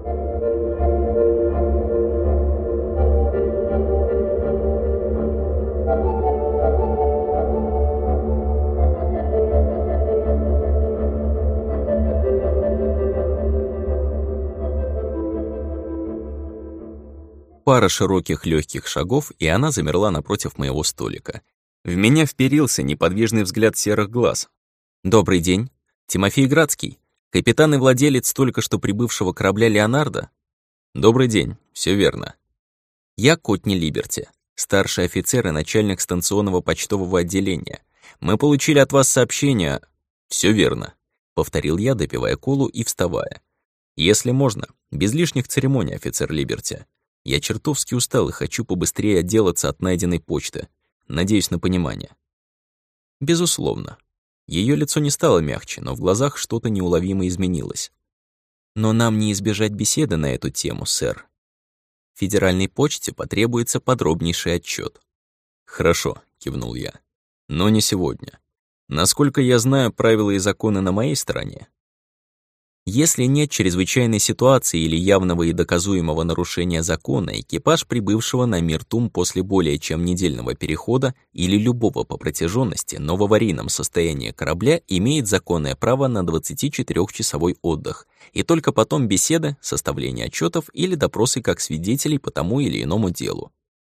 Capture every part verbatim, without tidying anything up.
Пара широких легких шагов, и она замерла напротив моего столика. В меня вперился неподвижный взгляд серых глаз. «Добрый день. Тимофей Градский, капитан и владелец только что прибывшего корабля «Леонардо»?» «Добрый день. Все верно». «Я Котни Либерти, старший офицер и начальник станционного почтового отделения. Мы получили от вас сообщение...» «Все верно», — повторил я, допивая колу и вставая. «Если можно, без лишних церемоний, офицер Либерти. Я чертовски устал и хочу побыстрее отделаться от найденной почты. Надеюсь на понимание». Безусловно. Ее лицо не стало мягче, но в глазах что-то неуловимо изменилось. «Но нам не избежать беседы на эту тему, сэр. Федеральной почте потребуется подробнейший отчет. «Хорошо», — кивнул я. «Но не сегодня. Насколько я знаю, правила и законы на моей стороне. Если нет чрезвычайной ситуации или явного и доказуемого нарушения закона, экипаж прибывшего на Миртум после более чем недельного перехода или любого по протяженности, но в аварийном состоянии корабля имеет законное право на двадцатичетырёхчасовой отдых, и только потом беседы, составление отчетов или допросы как свидетелей по тому или иному делу».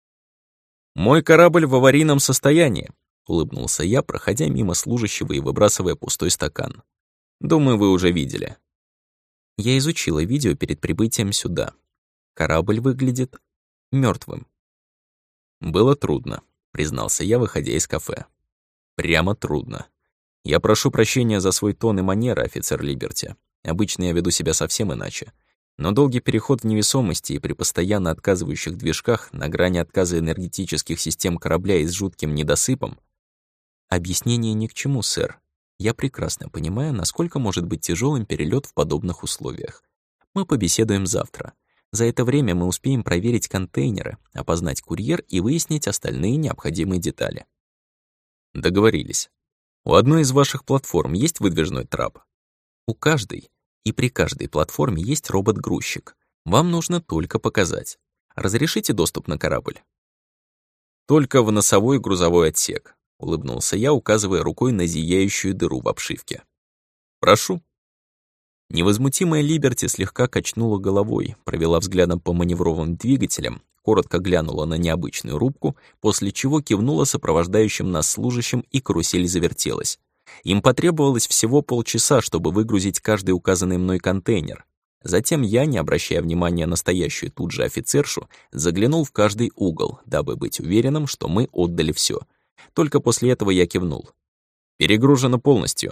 «Мой корабль в аварийном состоянии», — улыбнулся я, проходя мимо служащего и выбрасывая пустой стакан. «Думаю, вы уже видели». Я изучила видео перед прибытием сюда. Корабль выглядит мертвым. «Было трудно», — признался я, выходя из кафе. «Прямо трудно. Я прошу прощения за свой тон и манеры, офицер Либерти. Обычно я веду себя совсем иначе. Но долгий переход в невесомости и при постоянно отказывающих движках на грани отказа энергетических систем корабля и с жутким недосыпом...» «Объяснение ни к чему, сэр. Я прекрасно понимаю, насколько может быть тяжелым перелет в подобных условиях. Мы побеседуем завтра. За это время мы успеем проверить контейнеры, опознать курьер и выяснить остальные необходимые детали». «Договорились. У одной из ваших платформ есть выдвижной трап?» «У каждой. И при каждой платформе есть робот-грузчик. Вам нужно только показать. Разрешите доступ на корабль?» «Только в носовой грузовой отсек», — улыбнулся я, указывая рукой на зияющую дыру в обшивке. «Прошу». Невозмутимая Либерти слегка качнула головой, провела взглядом по маневровым двигателям, коротко глянула на необычную рубку, после чего кивнула сопровождающим нас служащим, и карусель завертелась. Им потребовалось всего полчаса, чтобы выгрузить каждый указанный мной контейнер. Затем я, не обращая внимания на стоящую тут же офицершу, заглянул в каждый угол, дабы быть уверенным, что мы отдали все. Только после этого я кивнул. «Перегружено полностью».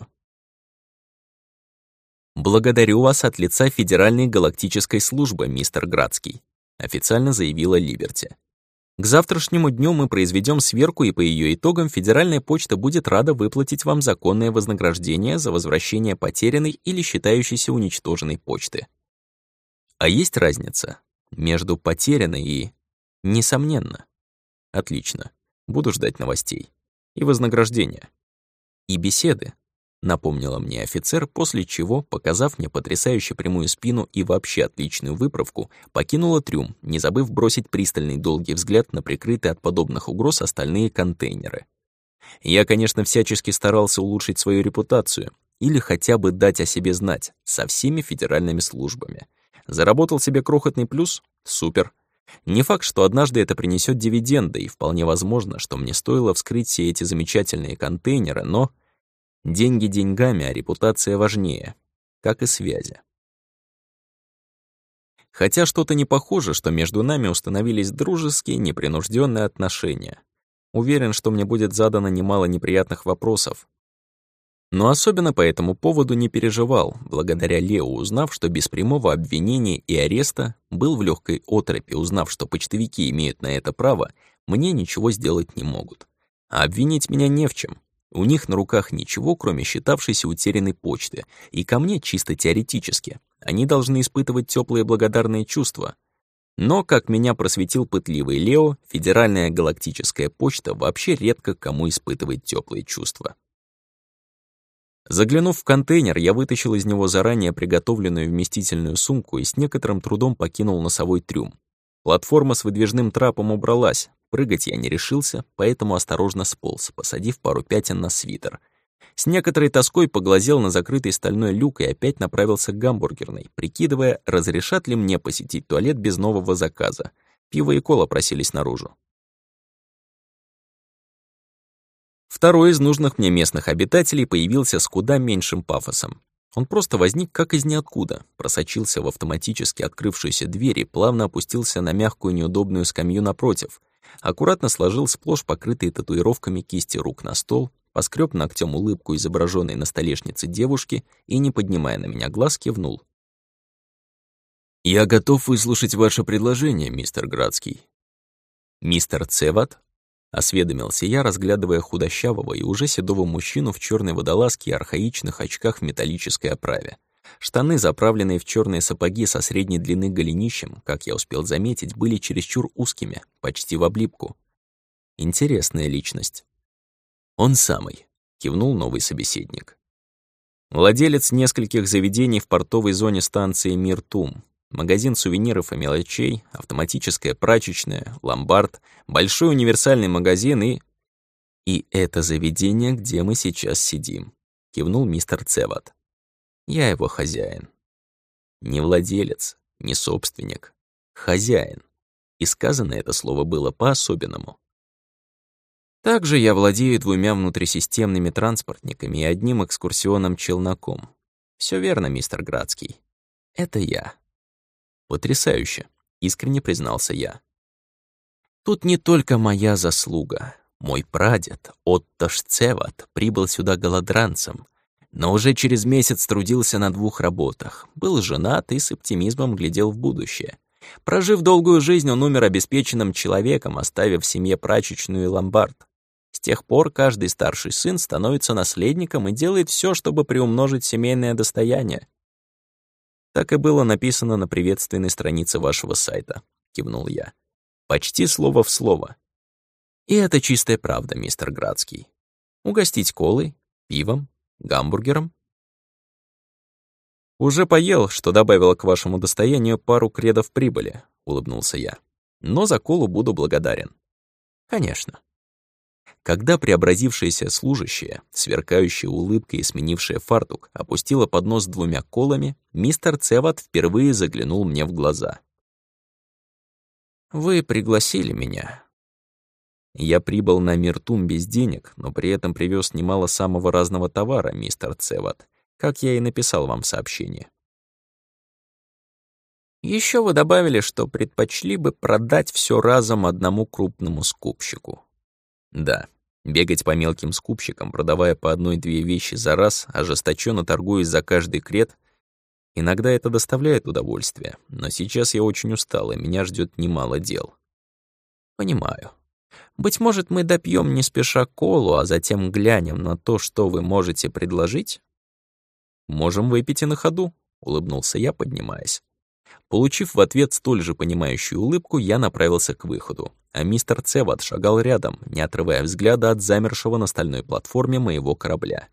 «Благодарю вас от лица Федеральной галактической службы, мистер Градский», официально заявила Либерти. «К завтрашнему дню мы произведем сверку, и по ее итогам Федеральная почта будет рада выплатить вам законное вознаграждение за возвращение потерянной или считающейся уничтоженной почты». «А есть разница между потерянной и...» «Несомненно». «Отлично. Буду ждать новостей. И вознаграждения. И беседы», — напомнила мне офицер, после чего, показав мне потрясающе прямую спину и вообще отличную выправку, покинула трюм, не забыв бросить пристальный долгий взгляд на прикрытые от подобных угроз остальные контейнеры. Я, конечно, всячески старался улучшить свою репутацию или хотя бы дать о себе знать со всеми федеральными службами. Заработал себе крохотный плюс? Супер. Не факт, что однажды это принесет дивиденды, и вполне возможно, что мне стоило вскрыть все эти замечательные контейнеры, но деньги деньгами, а репутация важнее, как и связи. Хотя что-то не похоже, что между нами установились дружеские, непринужденные отношения. Уверен, что мне будет задано немало неприятных вопросов. Но особенно по этому поводу не переживал, благодаря Лео, узнав, что без прямого обвинения и ареста, был в легкой оторопи, узнав, что почтовики имеют на это право, мне ничего сделать не могут. А обвинить меня не в чем. У них на руках ничего, кроме считавшейся утерянной почты, и ко мне чисто теоретически. Они должны испытывать теплые благодарные чувства. Но, как меня просветил пытливый Лео, Федеральная галактическая почта вообще редко кому испытывает теплые чувства. Заглянув в контейнер, я вытащил из него заранее приготовленную вместительную сумку и с некоторым трудом покинул носовой трюм. Платформа с выдвижным трапом убралась. Прыгать я не решился, поэтому осторожно сполз, посадив пару пятен на свитер. С некоторой тоской поглазел на закрытый стальной люк и опять направился к гамбургерной, прикидывая, разрешат ли мне посетить туалет без нового заказа. Пиво и кола просились наружу. Второй из нужных мне местных обитателей появился с куда меньшим пафосом. Он просто возник как из ниоткуда, просочился в автоматически открывшуюся дверь и плавно опустился на мягкую неудобную скамью напротив, аккуратно сложил сплошь покрытые татуировками кисти рук на стол, поскреб ногтем улыбку, изображенной на столешнице девушки, и, не поднимая на меня глаз, кивнул. «Я готов выслушать ваше предложение, мистер Градский». «Мистер Цеват?» — осведомился я, разглядывая худощавого и уже седого мужчину в черной водолазке и архаичных очках в металлической оправе. Штаны, заправленные в черные сапоги со средней длины голенищем, как я успел заметить, были чересчур узкими, почти в облипку. Интересная личность. «Он самый», — кивнул новый собеседник. Владелец нескольких заведений в портовой зоне станции Миртум. Магазин сувениров и мелочей, автоматическая прачечная, ломбард, большой универсальный магазин и... «И это заведение, где мы сейчас сидим», — кивнул мистер Цеват. «Я его хозяин. Не владелец, не собственник. Хозяин. И сказано это слово было по-особенному. Также я владею двумя внутрисистемными транспортниками и одним экскурсионным челноком. Все верно, мистер Градский. Это я». «Потрясающе», — искренне признался я. «Тут не только моя заслуга. Мой прадед, Отто Цеват, прибыл сюда голодранцем, но уже через месяц трудился на двух работах, был женат и с оптимизмом глядел в будущее. Прожив долгую жизнь, он умер обеспеченным человеком, оставив в семье прачечную и ломбард. С тех пор каждый старший сын становится наследником и делает все, чтобы приумножить семейное достояние. Так и было написано на приветственной странице вашего сайта», — кивнул я. «Почти слово в слово. И это чистая правда, мистер Градский. Угостить колой, пивом, гамбургером?» «Уже поел, что добавило к вашему достоянию пару кредов прибыли», — улыбнулся я. «Но за колу буду благодарен». «Конечно». Когда преобразившаяся служащая, сверкающая улыбкой и сменившая фартук, опустила поднос с двумя колами, мистер Цеват впервые заглянул мне в глаза. «Вы пригласили меня». «Я прибыл на Миртум без денег, но при этом привез немало самого разного товара, мистер Цеват, как я и написал вам в сообщении». Еще вы добавили, что предпочли бы продать все разом одному крупному скупщику». «Да». Бегать по мелким скупщикам, продавая по одной-две вещи за раз, ожесточенно торгуясь за каждый кред, иногда это доставляет удовольствие, но сейчас я очень устал, и меня ждет немало дел. «Понимаю. Быть может, мы допьем не спеша колу, а затем глянем на то, что вы можете предложить?» «Можем выпить и на ходу», — улыбнулся я, поднимаясь. Получив в ответ столь же понимающую улыбку, я направился к выходу, а мистер Цеват шагал рядом, не отрывая взгляда от замершего на стальной платформе моего корабля.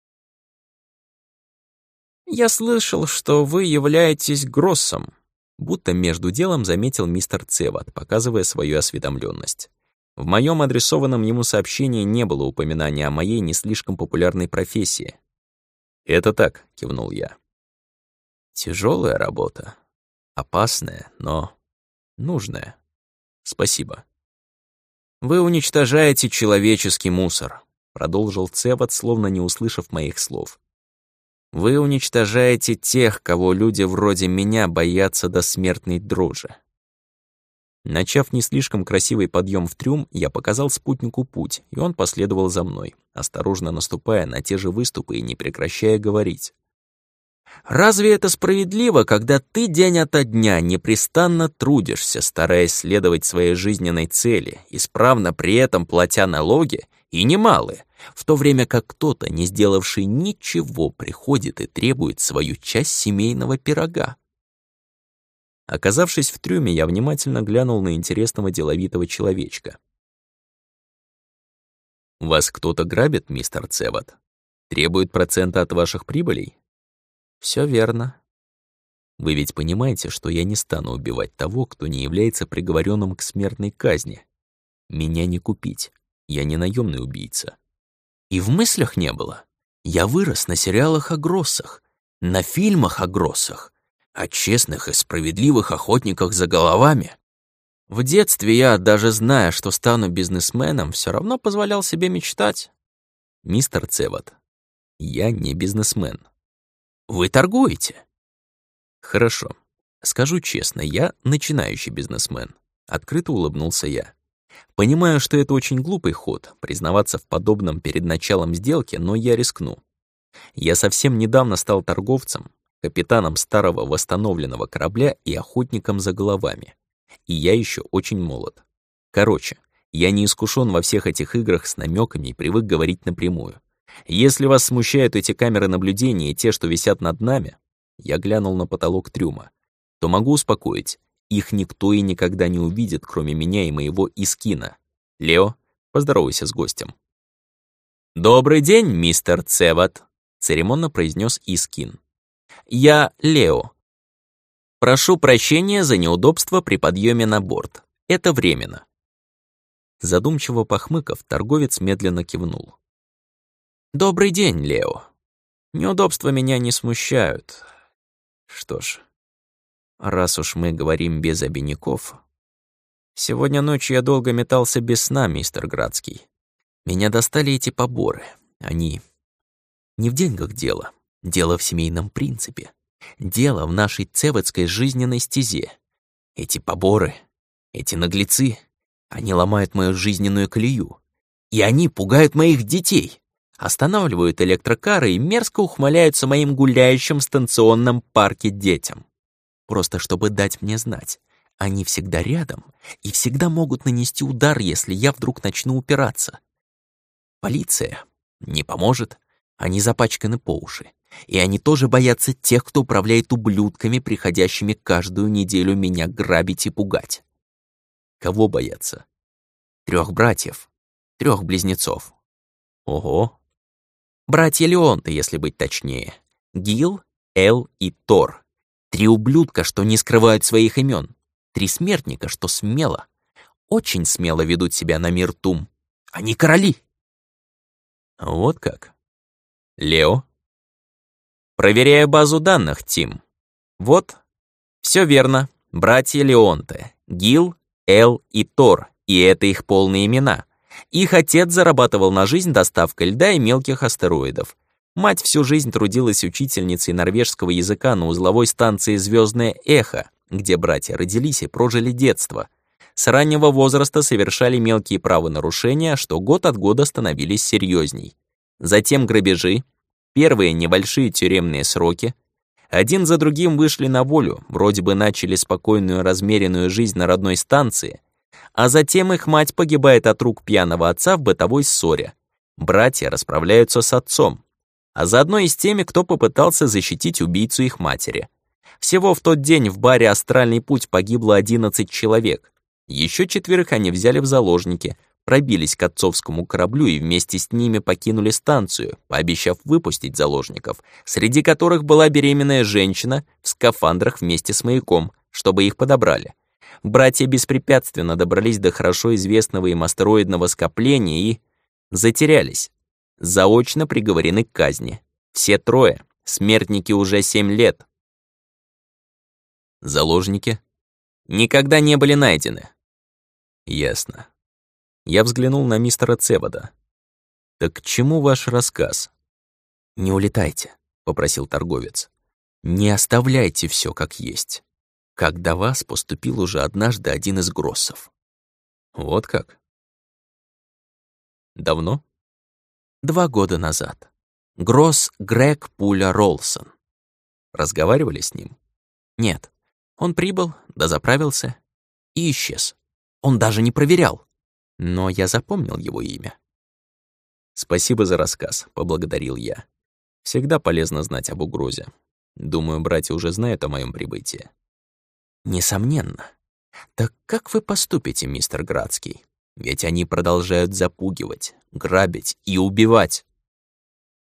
«Я слышал, что вы являетесь Гроссом», будто между делом заметил мистер Цеват, показывая свою осведомленность. В моем адресованном ему сообщении не было упоминания о моей не слишком популярной профессии. «Это так», — кивнул я. «Тяжелая работа. Опасная, но нужная. Спасибо». «Вы уничтожаете человеческий мусор», — продолжил Цеват, словно не услышав моих слов. «Вы уничтожаете тех, кого люди вроде меня боятся до смертной дрожи». Начав не слишком красивый подъем в трюм, я показал спутнику путь, и он последовал за мной, осторожно наступая на те же выступы и не прекращая говорить. «Разве это справедливо, когда ты день ото дня непрестанно трудишься, стараясь следовать своей жизненной цели, исправно при этом платя налоги, и немалые, в то время как кто-то, не сделавший ничего, приходит и требует свою часть семейного пирога?» Оказавшись в трюме, я внимательно глянул на интересного деловитого человечка. «Вас кто-то грабит, мистер Цеват?» Требует процента от ваших прибылей? Все верно. Вы ведь понимаете, что я не стану убивать того, кто не является приговоренным к смертной казни. Меня не купить. Я не наемный убийца. И в мыслях не было. Я вырос на сериалах о Гроссах, на фильмах о Гроссах, о честных и справедливых охотниках за головами. В детстве я, даже зная, что стану бизнесменом, все равно позволял себе мечтать. Мистер Цеват, я не бизнесмен. Вы торгуете? Хорошо. Скажу честно, я начинающий бизнесмен. Открыто улыбнулся я. Понимаю, что это очень глупый ход, признаваться в подобном перед началом сделки, но я рискну. Я совсем недавно стал торговцем, капитаном старого восстановленного корабля и охотником за головами. И я еще очень молод. Короче, я не искушен во всех этих играх с намеками и привык говорить напрямую. Если вас смущают эти камеры наблюдения и те, что висят над нами, я глянул на потолок трюма, то могу успокоить, их никто и никогда не увидит, кроме меня и моего Искина. Лео, поздоровайся с гостем. «Добрый день, мистер Цеват», — церемонно произнес Искин. «Я Лео. Прошу прощения за неудобство при подъеме на борт. Это временно». Задумчиво похмыкав, торговец медленно кивнул. «Добрый день, Лео. Неудобства меня не смущают. Что ж, раз уж мы говорим без обиняков, сегодня ночью я долго метался без сна, мистер Градский. Меня достали эти поборы. Они... Не в деньгах дело. Дело в семейном принципе. Дело в нашей цеватской жизненной стезе. Эти поборы, эти наглецы, они ломают мою жизненную колею. И они пугают моих детей. Останавливают электрокары и мерзко ухмыляются моим гуляющим в станционном парке детям. Просто чтобы дать мне знать, они всегда рядом и всегда могут нанести удар, если я вдруг начну упираться. Полиция не поможет, они запачканы по уши. И они тоже боятся тех, кто управляет ублюдками, приходящими каждую неделю меня грабить и пугать. Кого боятся? Трех братьев, трех близнецов. Ого. Братья Леонты, если быть точнее. Гил, Эл и Тор. Три ублюдка, что не скрывают своих имен. Три смертника, что смело, очень смело ведут себя на мир Тум. Они короли. Вот как. Лео. Проверяю базу данных, Тим. Вот. Все верно. Братья Леонте. Гил, Эл и Тор. И это их полные имена. Их отец зарабатывал на жизнь доставкой льда и мелких астероидов. Мать всю жизнь трудилась учительницей норвежского языка на узловой станции «Звездное эхо», где братья родились и прожили детство. С раннего возраста совершали мелкие правонарушения, что год от года становились серьезней. Затем грабежи, первые небольшие тюремные сроки. Один за другим вышли на волю, вроде бы начали спокойную размеренную жизнь на родной станции, а затем их мать погибает от рук пьяного отца в бытовой ссоре. Братья расправляются с отцом, а заодно и с теми, кто попытался защитить убийцу их матери. Всего в тот день в баре «Астральный путь» погибло одиннадцать человек. Еще четверых они взяли в заложники, пробились к отцовскому кораблю и вместе с ними покинули станцию, пообещав выпустить заложников, среди которых была беременная женщина в скафандрах вместе с маяком, чтобы их подобрали. Братья беспрепятственно добрались до хорошо известного им астероидного скопления и затерялись. Заочно приговорены к казни. Все трое. Смертники уже семь лет. Заложники никогда не были найдены. Ясно. Я взглянул на мистера Цевада. Так к чему ваш рассказ? Не улетайте, попросил торговец. Не оставляйте все как есть. Как до вас поступил уже однажды один из Гроссов. Вот как? Давно? Два года назад. Гросс Грег Пуля Ролсон. Разговаривали с ним? Нет. Он прибыл, дозаправился и исчез. Он даже не проверял. Но я запомнил его имя. Спасибо за рассказ, поблагодарил я. Всегда полезно знать об угрозе. Думаю, братья уже знают о моем прибытии. Несомненно. Так как вы поступите, мистер Градский? Ведь они продолжают запугивать, грабить и убивать.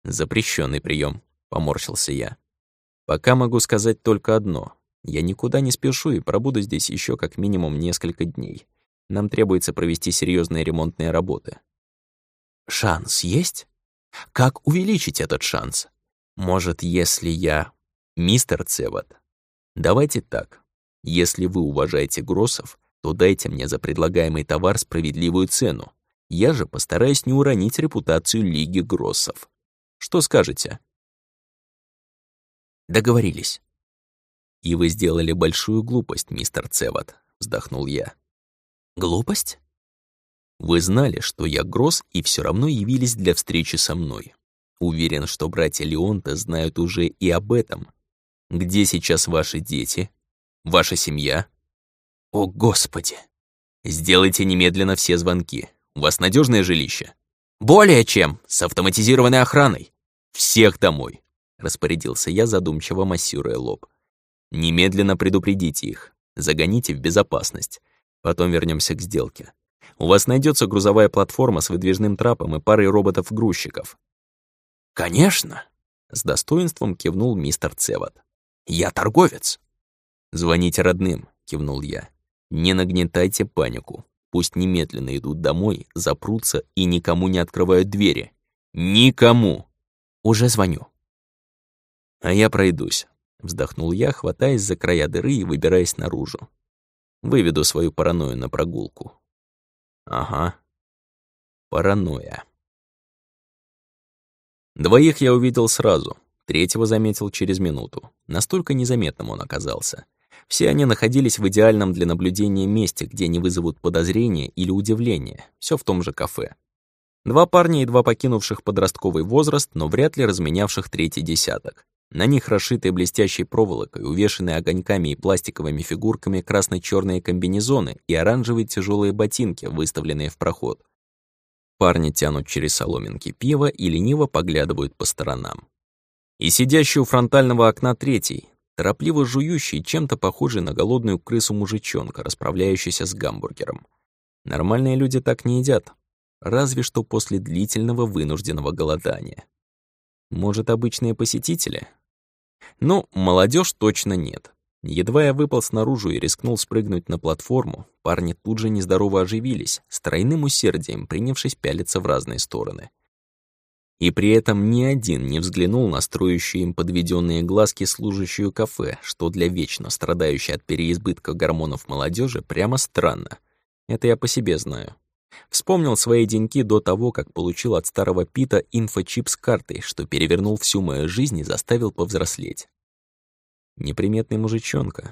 Запрещенный прием, поморщился я. Пока могу сказать только одно. Я никуда не спешу и пробуду здесь еще как минимум несколько дней. Нам требуется провести серьезные ремонтные работы. Шанс есть? Как увеличить этот шанс? Может, если я... Мистер Цеват, давайте так. Если вы уважаете Гроссов, то дайте мне за предлагаемый товар справедливую цену. Я же постараюсь не уронить репутацию Лиги Гроссов. Что скажете? Договорились. И вы сделали большую глупость, мистер Цеват, вздохнул я. Глупость? Вы знали, что я Гросс, и все равно явились для встречи со мной. Уверен, что братья Леонта знают уже и об этом. Где сейчас ваши дети? Ваша семья? О, Господи! Сделайте немедленно все звонки. У вас надежное жилище? Более чем, с автоматизированной охраной. Всех домой, распорядился я, задумчиво массируя лоб. Немедленно предупредите их, загоните в безопасность. Потом вернемся к сделке. У вас найдется грузовая платформа с выдвижным трапом и парой роботов-грузчиков. Конечно, с достоинством кивнул мистер Цеват. Я торговец. Звоните родным, кивнул я. Не нагнетайте панику. Пусть немедленно идут домой, запрутся и никому не открывают двери. Никому. Уже звоню. А я пройдусь, вздохнул я, хватаясь за края дыры и выбираясь наружу. Выведу свою паранойю на прогулку. Ага. Паранойя. Двоих я увидел сразу. Третьего заметил через минуту. Настолько незаметным он оказался. Все они находились в идеальном для наблюдения месте, где не вызовут подозрения или удивления. Все в том же кафе. Два парня, едва покинувших подростковый возраст, но вряд ли разменявших третий десяток. На них расшитые блестящей проволокой, увешанные огоньками и пластиковыми фигурками красно-черные комбинезоны и оранжевые тяжелые ботинки, выставленные в проход. Парни тянут через соломинки пива и лениво поглядывают по сторонам. И сидящий у фронтального окна третий, торопливо жующий, чем-то похожий на голодную крысу мужичонка, расправляющийся с гамбургером. Нормальные люди так не едят, разве что после длительного вынужденного голодания. Может, обычные посетители? Ну, молодежь точно нет. Едва я выпал снаружи и рискнул спрыгнуть на платформу, парни тут же нездорово оживились, с тройным усердием принявшись пялиться в разные стороны. И при этом ни один не взглянул на строящие им подведенные глазки служащую кафе, что для вечно страдающей от переизбытка гормонов молодежи прямо странно. Это я по себе знаю. Вспомнил свои деньки до того, как получил от старого Пита инфочип с картой, что перевернул всю мою жизнь и заставил повзрослеть. Неприметный мужичонка.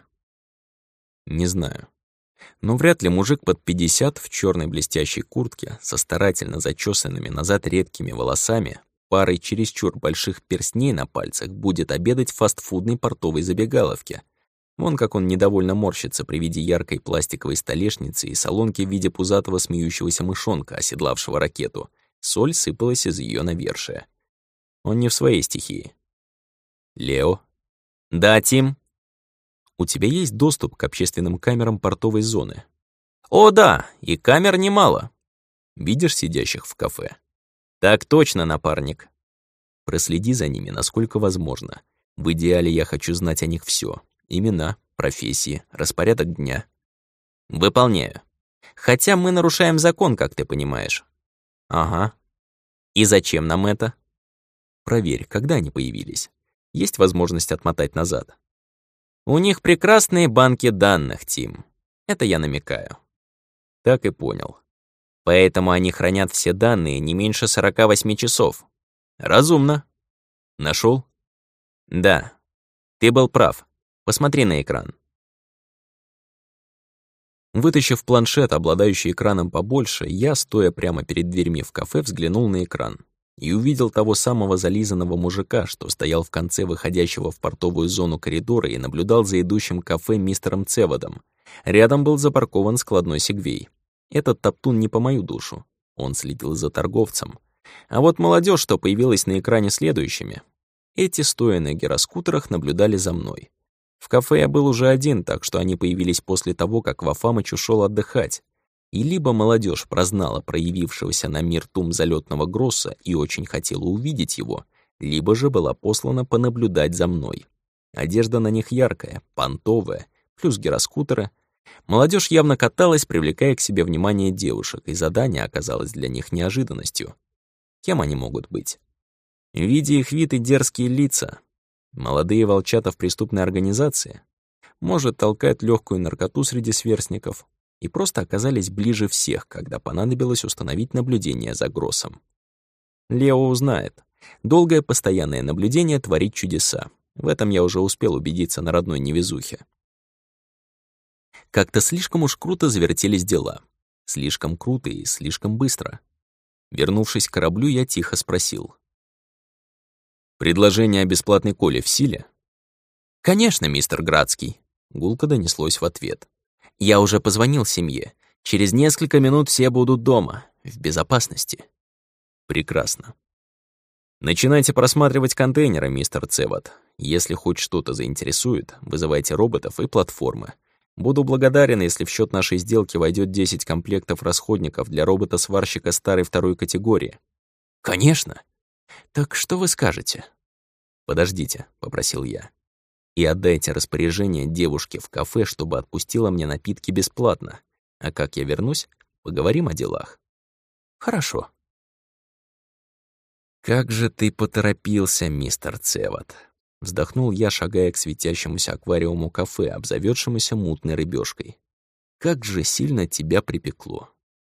Не знаю. Но вряд ли мужик под пятьдесят в черной блестящей куртке со старательно зачесанными назад редкими волосами, парой чересчур больших перстней на пальцах будет обедать в фастфудной портовой забегаловке. Вон как он недовольно морщится при виде яркой пластиковой столешницы и солонки в виде пузатого смеющегося мышонка, оседлавшего ракету. Соль сыпалась из ее навершия. Он не в своей стихии. Лео? Да, Тим? У тебя есть доступ к общественным камерам портовой зоны? О, да, и камер немало. Видишь сидящих в кафе? Так точно, напарник. Проследи за ними, насколько возможно. В идеале я хочу знать о них все: имена, профессии, распорядок дня. Выполняю. Хотя мы нарушаем закон, как ты понимаешь. Ага. И зачем нам это? Проверь, когда они появились. Есть возможность отмотать назад. У них прекрасные банки данных, Тим. Это я намекаю. Так и понял. Поэтому они хранят все данные не меньше сорока восьми часов. Разумно. Нашел? Да. Ты был прав. Посмотри на экран. Вытащив планшет, обладающий экраном побольше, я, стоя прямо перед дверьми в кафе, взглянул на экран и увидел того самого зализанного мужика, что стоял в конце выходящего в портовую зону коридора и наблюдал за идущим к кафе мистером Цевадом. Рядом был запаркован складной сегвей. Этот топтун не по мою душу. Он следил за торговцем. А вот молодежь, что появилась на экране следующими, эти, стоя на гироскутерах, наблюдали за мной. В кафе я был уже один, так что они появились после того, как Вафамыч ушел отдыхать. И либо молодежь прознала проявившегося на мир тум залетного Гросса и очень хотела увидеть его, либо же была послана понаблюдать за мной. Одежда на них яркая, понтовая, плюс гироскутеры. Молодежь явно каталась, привлекая к себе внимание девушек, и задание оказалось для них неожиданностью. Кем они могут быть? Видя их вид и дерзкие лица, молодые волчата в преступной организации, может, толкают легкую наркоту среди сверстников, и просто оказались ближе всех, когда понадобилось установить наблюдение за Гроссом. Лео узнает. Долгое постоянное наблюдение творит чудеса. В этом я уже успел убедиться на родной невезухе. Как-то слишком уж круто завертелись дела. Слишком круто и слишком быстро. Вернувшись к кораблю, я тихо спросил. «Предложение о бесплатной коле в силе?» «Конечно, мистер Градский», — гулко донеслось в ответ. «Я уже позвонил семье. Через несколько минут все будут дома, в безопасности». «Прекрасно. Начинайте просматривать контейнеры, мистер Цеват. Если хоть что-то заинтересует, вызывайте роботов и платформы. Буду благодарен, если в счет нашей сделки войдет десять комплектов расходников для робота-сварщика старой второй категории». «Конечно. Так что вы скажете?» «Подождите», — попросил я. «И отдайте распоряжение девушке в кафе, чтобы отпустила мне напитки бесплатно. А как я вернусь, поговорим о делах». «Хорошо». «Как же ты поторопился, мистер Цеват!» Вздохнул я, шагая к светящемуся аквариуму кафе, обзаведшемуся мутной рыбешкой. «Как же сильно тебя припекло!»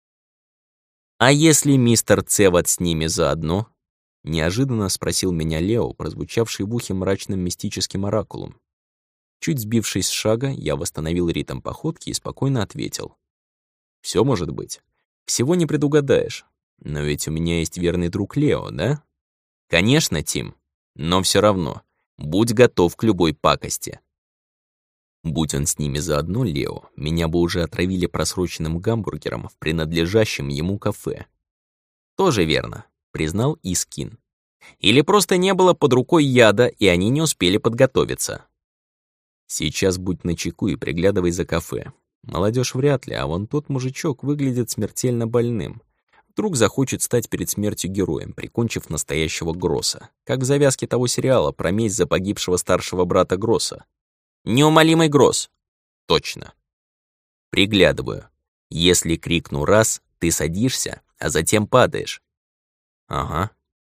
«А если мистер Цеват с ними заодно?» Неожиданно спросил меня Лео, прозвучавший в ухе мрачным мистическим оракулом. Чуть сбившись с шага, я восстановил ритм походки и спокойно ответил. «Всё может быть. Всего не предугадаешь. Но ведь у меня есть верный друг Лео, да?» «Конечно, Тим. Но всё равно. Будь готов к любой пакости». Будь он с ними заодно, Лео, меня бы уже отравили просроченным гамбургером в принадлежащем ему кафе. «Тоже верно», — признал Искин. «Или просто не было под рукой яда, и они не успели подготовиться». «Сейчас будь начеку и приглядывай за кафе. Молодежь вряд ли, а вон тот мужичок выглядит смертельно больным. Вдруг захочет стать перед смертью героем, прикончив настоящего Гросса, как в завязке того сериала про месть за погибшего старшего брата Гросса. Неумолимый Гросс. Точно. Приглядываю. Если крикну раз, ты садишься, а затем падаешь. Ага.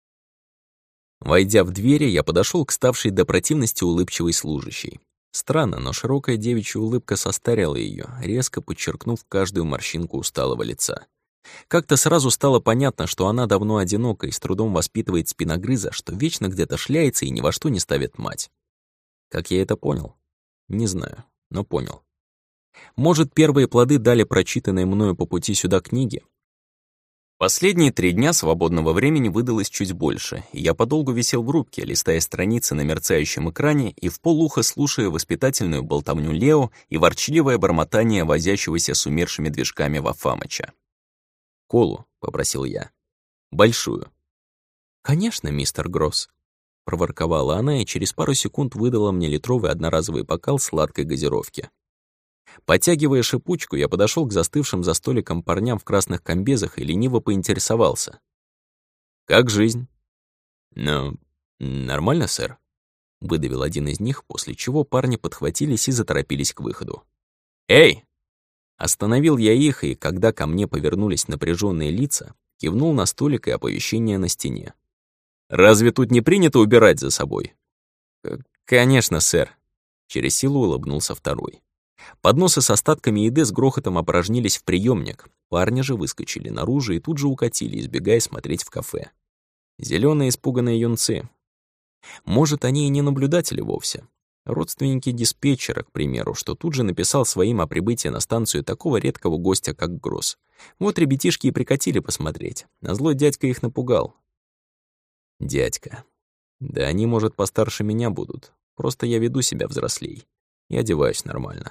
Войдя в двери, я подошел к ставшей до противности улыбчивой служащей. Странно, но широкая девичья улыбка состарила ее, резко подчеркнув каждую морщинку усталого лица. Как-то сразу стало понятно, что она давно одинока и с трудом воспитывает спиногрыза, что вечно где-то шляется и ни во что не ставит мать. Как я это понял? Не знаю, но понял. Может, первые плоды дали прочитанные мною по пути сюда книги? Последние три дня свободного времени выдалось чуть больше, и я подолгу висел в рубке, листая страницы на мерцающем экране и вполуха слушая воспитательную болтовню Лео и ворчливое бормотание возящегося с умершими движками Вафамыча. «Колу», — попросил я. «Большую». «Конечно, мистер Гросс», — проворковала она и через пару секунд выдала мне литровый одноразовый бокал сладкой газировки. Подтягивая шипучку, я подошел к застывшим за столиком парням в красных комбезах и лениво поинтересовался. «Как жизнь?» «Ну, нормально, сэр», — выдавил один из них, после чего парни подхватились и заторопились к выходу. «Эй!» Остановил я их, и когда ко мне повернулись напряженные лица, кивнул на столик и оповещение на стене. «Разве тут не принято убирать за собой?» «Конечно, сэр», — через силу улыбнулся второй. Подносы с остатками еды с грохотом опорожнились в приемник. Парни же выскочили наружу и тут же укатили, избегая смотреть в кафе. Зелёные испуганные юнцы. Может, они и не наблюдатели вовсе. Родственники диспетчера, к примеру, что тут же написал своим о прибытии на станцию такого редкого гостя, как Гросс. Вот ребятишки и прикатили посмотреть, а злой дядька их напугал. Дядька. Да они, может, постарше меня будут. Просто я веду себя взрослей и одеваюсь нормально.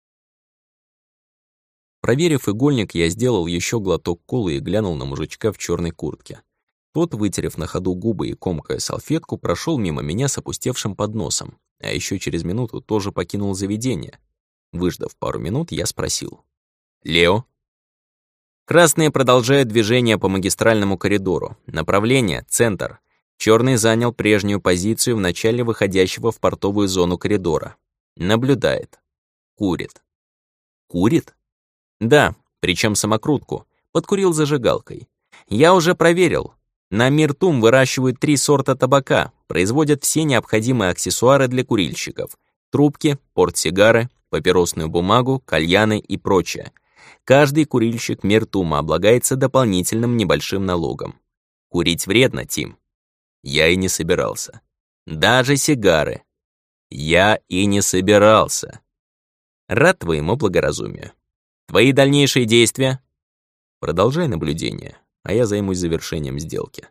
Проверив игольник, я сделал еще глоток колы и глянул на мужичка в черной куртке. Тот, вытерев на ходу губы и комкая салфетку, прошел мимо меня с опустевшим подносом, а еще через минуту тоже покинул заведение. Выждав пару минут, я спросил. «Лео?» «Красные продолжают движение по магистральному коридору. Направление — центр. Черный занял прежнюю позицию в начале выходящего в портовую зону коридора. Наблюдает. Курит. Курит? Да, причем самокрутку. Подкурил зажигалкой. Я уже проверил. На Миртум выращивают три сорта табака, производят все необходимые аксессуары для курильщиков. Трубки, портсигары, папиросную бумагу, кальяны и прочее. Каждый курильщик Миртума облагается дополнительным небольшим налогом. Курить вредно, Тим. Я и не собирался. Даже сигары. Я и не собирался. Рад твоему благоразумию. Твои дальнейшие действия? Продолжай наблюдение, а я займусь завершением сделки.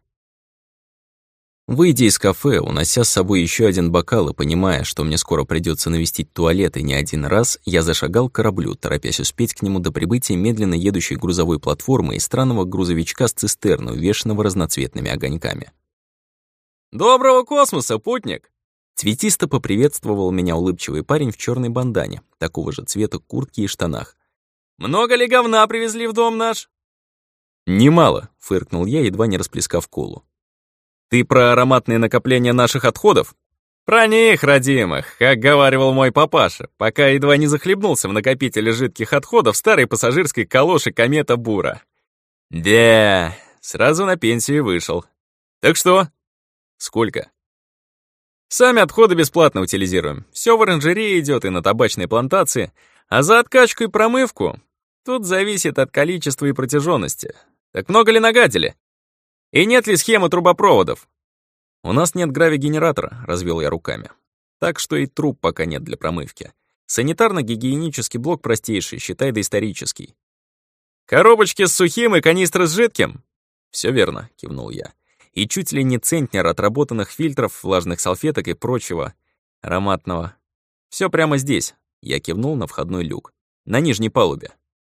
Выйдя из кафе, унося с собой еще один бокал и понимая, что мне скоро придется навестить туалет и не один раз, я зашагал к кораблю, торопясь успеть к нему до прибытия медленно едущей грузовой платформы и странного грузовичка с цистерной, увешанного разноцветными огоньками. «Доброго космоса, путник!» Цветисто поприветствовал меня улыбчивый парень в черной бандане, такого же цвета куртки и штанах. «Много ли говна привезли в дом наш?» «Немало», — фыркнул я, едва не расплескав колу. «Ты про ароматные накопления наших отходов?» «Про них, родимых, как говаривал мой папаша, пока едва не захлебнулся в накопителе жидких отходов старой пассажирской калоши «Комета Бура». Да, сразу на пенсию вышел. Так что? Сколько? Сами отходы бесплатно утилизируем. Все в оранжерее идет и на табачной плантации, а за откачку и промывку тут зависит от количества и протяженности. Так много ли нагадили? И нет ли схемы трубопроводов? У нас нет гравигенератора, развел я руками. Так что и труб пока нет для промывки. Санитарно-гигиенический блок простейший, считай доисторический. Коробочки с сухим и канистры с жидким? Все верно, кивнул я. И чуть ли не центнер отработанных фильтров, влажных салфеток и прочего ароматного. Все прямо здесь. Я кивнул на входной люк. На нижней палубе.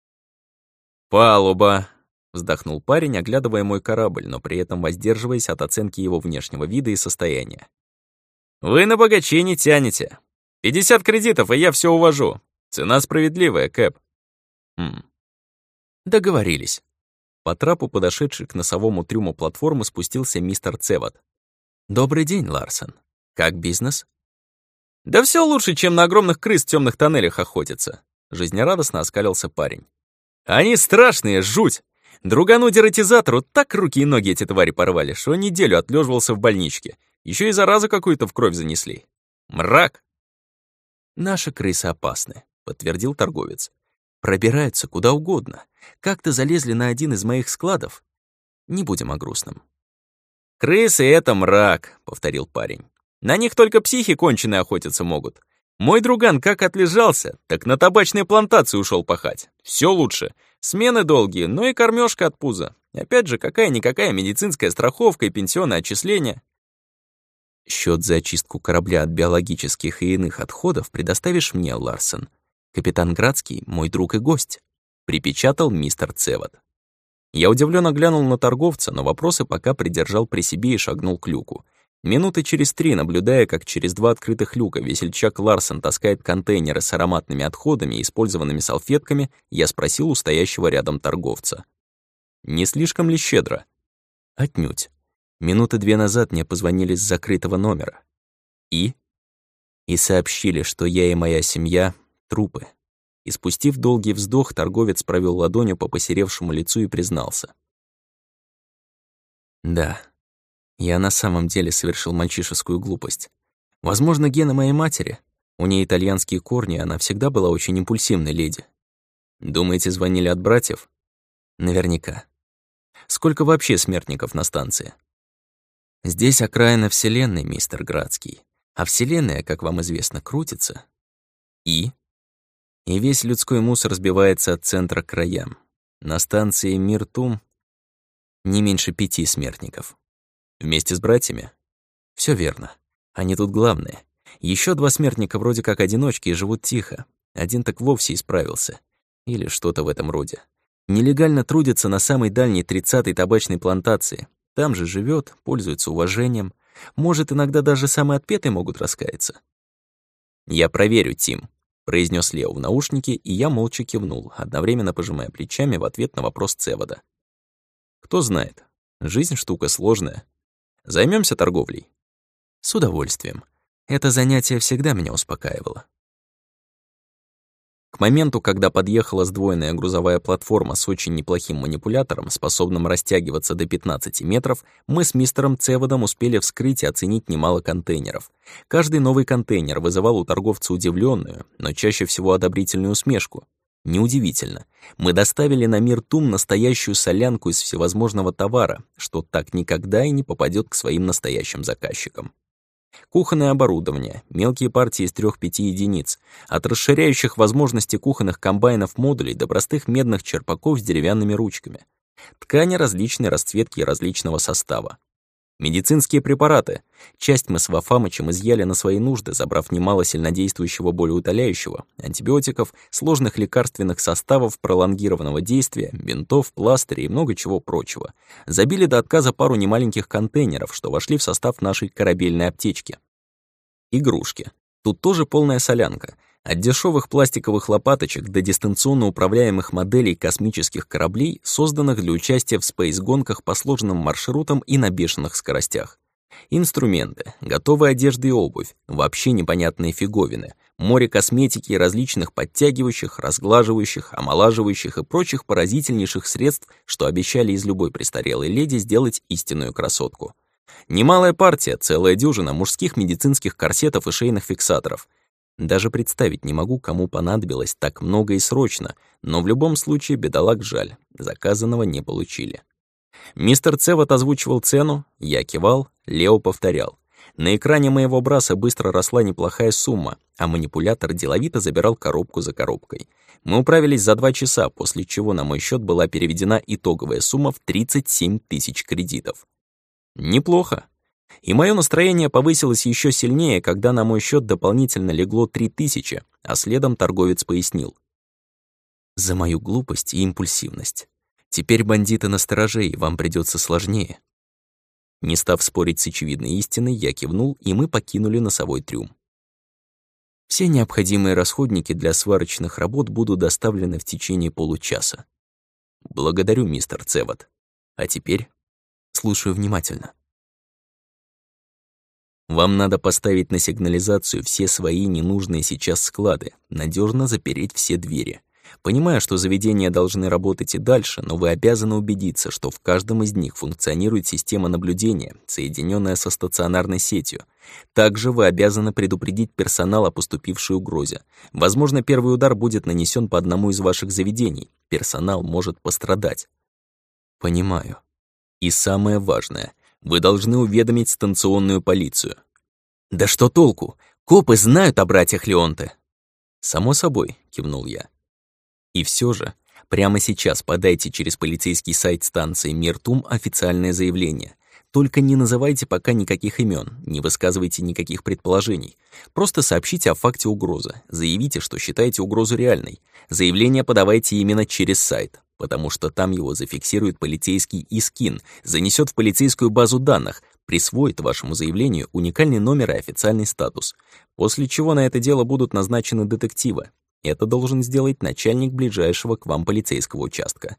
Палуба. Вздохнул парень, оглядывая мой корабль, но при этом воздерживаясь от оценки его внешнего вида и состояния. «Вы на богачей не тянете. пятьдесят кредитов, и я все увожу. Цена справедливая, Кэп». «Хм. Договорились». По трапу, подошедший к носовому трюму платформы, спустился мистер Цеват. «Добрый день, Ларсон. Как бизнес?» «Да все лучше, чем на огромных крыс в темных тоннелях охотиться», — жизнерадостно оскалился парень. «Они страшные, жуть! Другану дератизатору так руки и ноги эти твари порвали, что неделю отлеживался в больничке. Еще и заразу какую-то в кровь занесли. Мрак!» «Наши крысы опасны», — подтвердил торговец. «Пробираются куда угодно. Как-то залезли на один из моих складов. Не будем о грустном». «Крысы — это мрак», — повторил парень. «На них только психи конченые охотиться могут. Мой друган как отлежался, так на табачные плантации ушел пахать. Все лучше. Смены долгие, но и кормежка от пуза. И опять же, какая-никакая медицинская страховка и пенсионное отчисление». «Счет за очистку корабля от биологических и иных отходов предоставишь мне, Ларсон. Капитан Градский — мой друг и гость», — припечатал мистер Цеват. Я удивленно глянул на торговца, но вопросы пока придержал при себе и шагнул к люку. Минуты через три, наблюдая, как через два открытых люка весельчак Ларсон таскает контейнеры с ароматными отходами и использованными салфетками, я спросил у стоящего рядом торговца. «Не слишком ли щедро?» «Отнюдь. Минуты две назад мне позвонили с закрытого номера. И?» «И сообщили, что я и моя семья — трупы». И спустив долгий вздох, торговец провел ладонью по посеревшему лицу и признался. «Да, я на самом деле совершил мальчишескую глупость. Возможно, гены моей матери. У нее итальянские корни, она всегда была очень импульсивной леди. Думаете, звонили от братьев? Наверняка. Сколько вообще смертников на станции? Здесь окраина Вселенной, мистер Градский. А Вселенная, как вам известно, крутится. И? И весь людской мусор сбивается от центра к краям. На станции Миртум не меньше пяти смертников. Вместе с братьями? Все верно. Они тут главные. Еще два смертника вроде как одиночки и живут тихо. Один так вовсе исправился. Или что-то в этом роде. Нелегально трудится на самой дальней тридцатой табачной плантации. Там же живет, пользуется уважением. Может, иногда даже самые отпетые могут раскаяться. «Я проверю, Тим», — произнес Лео в наушнике, и я молча кивнул, одновременно пожимая плечами в ответ на вопрос Цевода. «Кто знает, жизнь штука сложная. Займемся торговлей?» «С удовольствием. Это занятие всегда меня успокаивало». К моменту, когда подъехала сдвоенная грузовая платформа с очень неплохим манипулятором, способным растягиваться до пятнадцати метров, мы с мистером Цеводом успели вскрыть и оценить немало контейнеров. Каждый новый контейнер вызывал у торговца удивленную, но чаще всего одобрительную усмешку. Неудивительно. Мы доставили на мир Тум настоящую солянку из всевозможного товара, что так никогда и не попадет к своим настоящим заказчикам. Кухонное оборудование, мелкие партии из трёх-пяти единиц, от расширяющих возможности кухонных комбайнов модулей до простых медных черпаков с деревянными ручками. Ткани различной расцветки и различного состава. Медицинские препараты. Часть мы с Вафамычем изъяли на свои нужды, забрав немало сильнодействующего болеутоляющего, антибиотиков, сложных лекарственных составов пролонгированного действия, бинтов, пластырей и много чего прочего. Забили до отказа пару немаленьких контейнеров, что вошли в состав нашей корабельной аптечки. Игрушки. Тут тоже полная солянка. От дешевых пластиковых лопаточек до дистанционно управляемых моделей космических кораблей, созданных для участия в спейс-гонках по сложным маршрутам и на бешеных скоростях. Инструменты, готовая одежда и обувь, вообще непонятные фиговины, море косметики и различных подтягивающих, разглаживающих, омолаживающих и прочих поразительнейших средств, что обещали из любой престарелой леди сделать истинную красотку. Немалая партия, целая дюжина мужских медицинских корсетов и шейных фиксаторов. Даже представить не могу, кому понадобилось так много и срочно, но в любом случае бедолаг жаль, заказанного не получили. Мистер Цевод озвучивал цену, я кивал, Лео повторял. На экране моего браса быстро росла неплохая сумма, а манипулятор деловито забирал коробку за коробкой. Мы управились за два часа, после чего на мой счет была переведена итоговая сумма в тридцать семь тысяч кредитов. Неплохо. И мое настроение повысилось еще сильнее, когда на мой счет дополнительно легло три тысячи, а следом торговец пояснил. За мою глупость и импульсивность. Теперь бандиты настороже, и вам придется сложнее. Не став спорить с очевидной истиной, я кивнул, и мы покинули носовой трюм. Все необходимые расходники для сварочных работ будут доставлены в течение получаса. Благодарю, мистер Цевод. А теперь слушаю внимательно. Вам надо поставить на сигнализацию все свои ненужные сейчас склады, надежно запереть все двери. Понимаю, что заведения должны работать и дальше, но вы обязаны убедиться, что в каждом из них функционирует система наблюдения, соединенная со стационарной сетью. Также вы обязаны предупредить персонал о поступившей угрозе. Возможно, первый удар будет нанесен по одному из ваших заведений. Персонал может пострадать. Понимаю. И самое важное — вы должны уведомить станционную полицию. Да что толку? Копы знают о братьях Леонте. Само собой, кивнул я. И все же, прямо сейчас подайте через полицейский сайт станции Миртум официальное заявление. Только не называйте пока никаких имен, не высказывайте никаких предположений. Просто сообщите о факте угрозы, заявите, что считаете угрозу реальной. Заявление подавайте именно через сайт, потому что там его зафиксирует полицейский Искин, занесет в полицейскую базу данных, присвоит вашему заявлению уникальный номер и официальный статус, после чего на это дело будут назначены детективы. Это должен сделать начальник ближайшего к вам полицейского участка.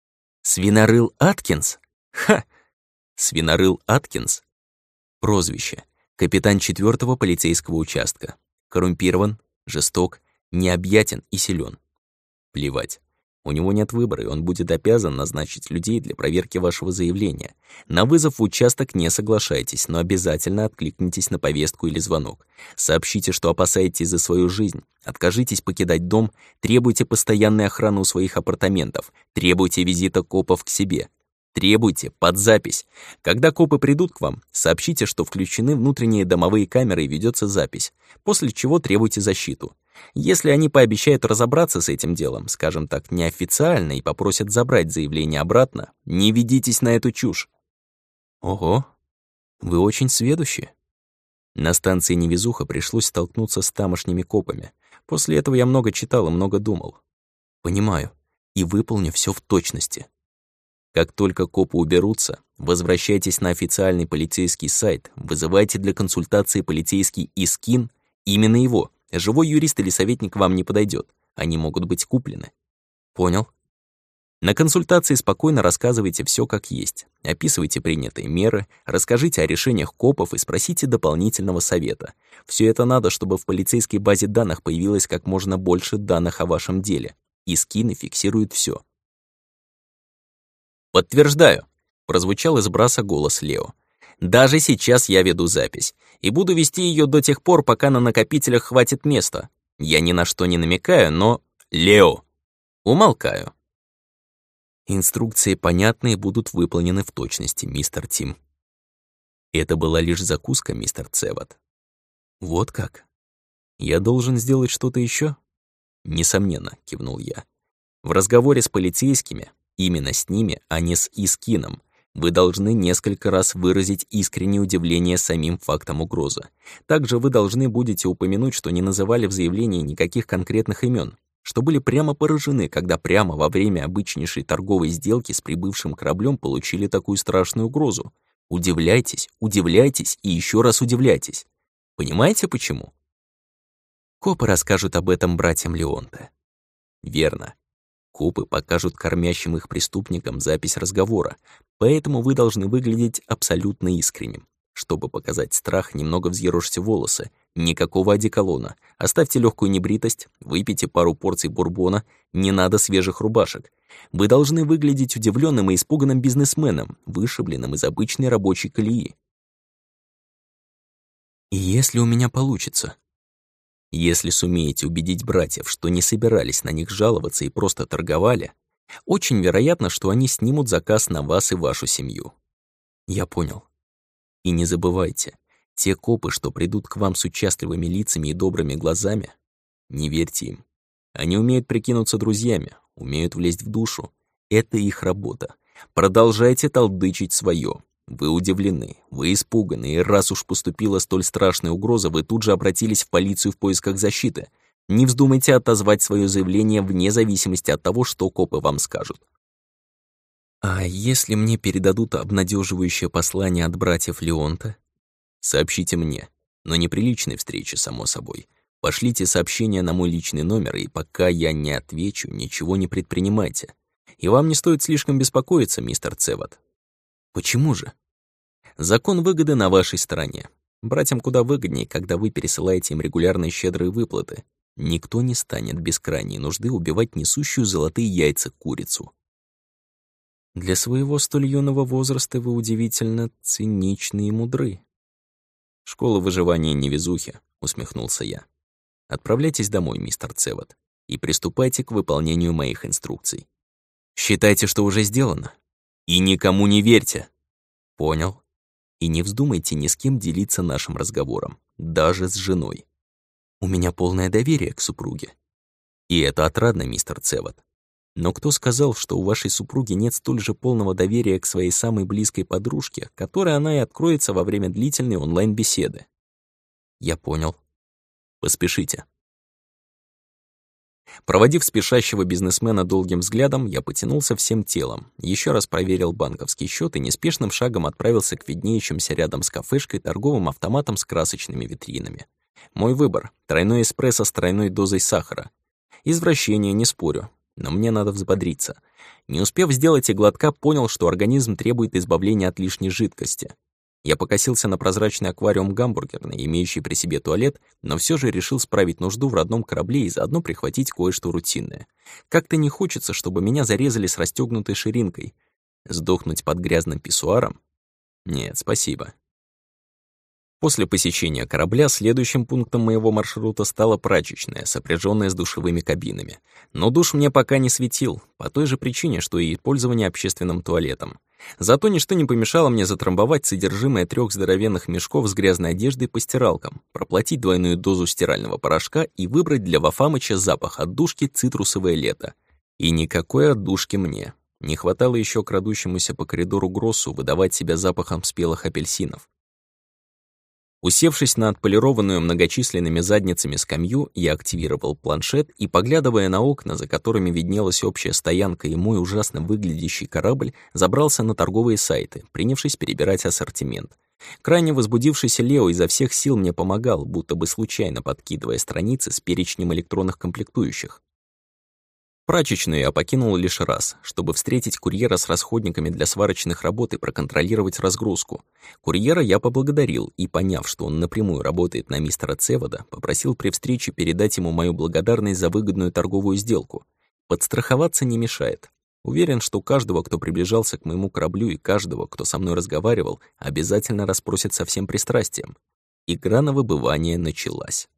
Свинорыл Аткинс? Ха! Свинорыл Аткинс? Прозвище. Капитан четвертого полицейского участка. Коррумпирован, жесток, необъятен и силен. Плевать. У него нет выбора, и он будет обязан назначить людей для проверки вашего заявления. На вызов в участок не соглашайтесь, но обязательно откликнитесь на повестку или звонок. Сообщите, что опасаетесь за свою жизнь. Откажитесь покидать дом, требуйте постоянной охраны у своих апартаментов, требуйте визита копов к себе. Требуйте под запись. Когда копы придут к вам, сообщите, что включены внутренние домовые камеры и ведется запись, после чего требуйте защиту. Если они пообещают разобраться с этим делом, скажем так, неофициально, и попросят забрать заявление обратно, не ведитесь на эту чушь. Ого, вы очень сведущие. На станции Невезуха пришлось столкнуться с тамошними копами. После этого я много читал и много думал. Понимаю, и выполню все в точности. Как только копы уберутся, возвращайтесь на официальный полицейский сайт, вызывайте для консультации полицейский Искин, именно его. Живой юрист или советник вам не подойдет, они могут быть куплены. Понял? На консультации спокойно рассказывайте все как есть, описывайте принятые меры, расскажите о решениях копов и спросите дополнительного совета. Все это надо, чтобы в полицейской базе данных появилось как можно больше данных о вашем деле. И скины фиксируют все. «Подтверждаю», — прозвучал из Браса голос Лео. «Даже сейчас я веду запись, и буду вести ее до тех пор, пока на накопителях хватит места. Я ни на что не намекаю, но... Лео!» Умолкаю. Инструкции понятны и будут выполнены в точности, мистер Тим. Это была лишь закуска, мистер Цеват. Вот как? Я должен сделать что-то еще? Несомненно, кивнул я. В разговоре с полицейскими, именно с ними, а не с Искином, вы должны несколько раз выразить искреннее удивление самим фактом угрозы. Также вы должны будете упомянуть, что не называли в заявлении никаких конкретных имен, что были прямо поражены, когда прямо во время обычнейшей торговой сделки с прибывшим кораблем получили такую страшную угрозу. Удивляйтесь, удивляйтесь и еще раз удивляйтесь. Понимаете, почему? Копы расскажут об этом братьям Леонте. Верно. Копы покажут кормящим их преступникам запись разговора, поэтому вы должны выглядеть абсолютно искренним. Чтобы показать страх, немного взъерошьте волосы, никакого одеколона, оставьте легкую небритость, выпейте пару порций бурбона, не надо свежих рубашек. Вы должны выглядеть удивленным и испуганным бизнесменом, вышибленным из обычной рабочей колеи. И если у меня получится? Если сумеете убедить братьев, что не собирались на них жаловаться и просто торговали, очень вероятно, что они снимут заказ на вас и вашу семью. Я понял. И не забывайте, те копы, что придут к вам с участливыми лицами и добрыми глазами, не верьте им. Они умеют прикинуться друзьями, умеют влезть в душу. Это их работа. Продолжайте толдычить свое. Вы удивлены, вы испуганы, и раз уж поступила столь страшная угроза, вы тут же обратились в полицию в поисках защиты. Не вздумайте отозвать свое заявление вне зависимости от того, что копы вам скажут. А если мне передадут обнадеживающее послание от братьев Леонте? Сообщите мне, но не при личной встрече, само собой. Пошлите сообщение на мой личный номер, и пока я не отвечу, ничего не предпринимайте. И вам не стоит слишком беспокоиться, мистер Цеват. Почему же? Закон выгоды на вашей стороне. Братьям куда выгоднее, когда вы пересылаете им регулярные щедрые выплаты. Никто не станет без крайней нужды убивать несущую золотые яйца курицу. Для своего столь юного возраста вы удивительно циничны и мудры. Школа выживания невезухи, усмехнулся я. Отправляйтесь домой, мистер Цеват, и приступайте к выполнению моих инструкций. Считайте, что уже сделано. И никому не верьте. Понял. И не вздумайте ни с кем делиться нашим разговором, даже с женой. У меня полное доверие к супруге. И это отрадно, мистер Цеват. Но кто сказал, что у вашей супруги нет столь же полного доверия к своей самой близкой подружке, которой она и откроется во время длительной онлайн-беседы? Я понял. Поспешите. Проводив спешащего бизнесмена долгим взглядом, я потянулся всем телом, еще раз проверил банковский счет и неспешным шагом отправился к виднеющимся рядом с кафешкой торговым автоматам с красочными витринами. Мой выбор — тройной эспрессо с тройной дозой сахара. Извращение, не спорю, но мне надо взбодриться. Не успев сделать и глотка, понял, что организм требует избавления от лишней жидкости. Я покосился на прозрачный аквариум гамбургерный, имеющий при себе туалет, но все же решил справить нужду в родном корабле и заодно прихватить кое-что рутинное. Как-то не хочется, чтобы меня зарезали с расстёгнутой ширинкой. Сдохнуть под грязным писсуаром? Нет, спасибо. После посещения корабля следующим пунктом моего маршрута стала прачечная, сопряженная с душевыми кабинами. Но душ мне пока не светил, по той же причине, что и пользование общественным туалетом. Зато ничто не помешало мне затрамбовать содержимое трех здоровенных мешков с грязной одеждой по стиралкам, проплатить двойную дозу стирального порошка и выбрать для Вафамыча запах отдушки «Цитрусовое лето». И никакой отдушки мне. Не хватало еще крадущемуся по коридору Гроссу выдавать себя запахом спелых апельсинов. Усевшись на отполированную многочисленными задницами скамью, я активировал планшет и, поглядывая на окна, за которыми виднелась общая стоянка и мой ужасно выглядящий корабль, забрался на торговые сайты, принявшись перебирать ассортимент. Крайне возбудившийся Лео изо всех сил мне помогал, будто бы случайно подкидывая страницы с перечнем электронных комплектующих. Прачечную я покинул лишь раз, чтобы встретить курьера с расходниками для сварочных работ и проконтролировать разгрузку. Курьера я поблагодарил и, поняв, что он напрямую работает на мистера Цевода, попросил при встрече передать ему мою благодарность за выгодную торговую сделку. Подстраховаться не мешает. Уверен, что каждого, кто приближался к моему кораблю, и каждого, кто со мной разговаривал, обязательно расспросят со всем пристрастием. Игра на выбывание началась.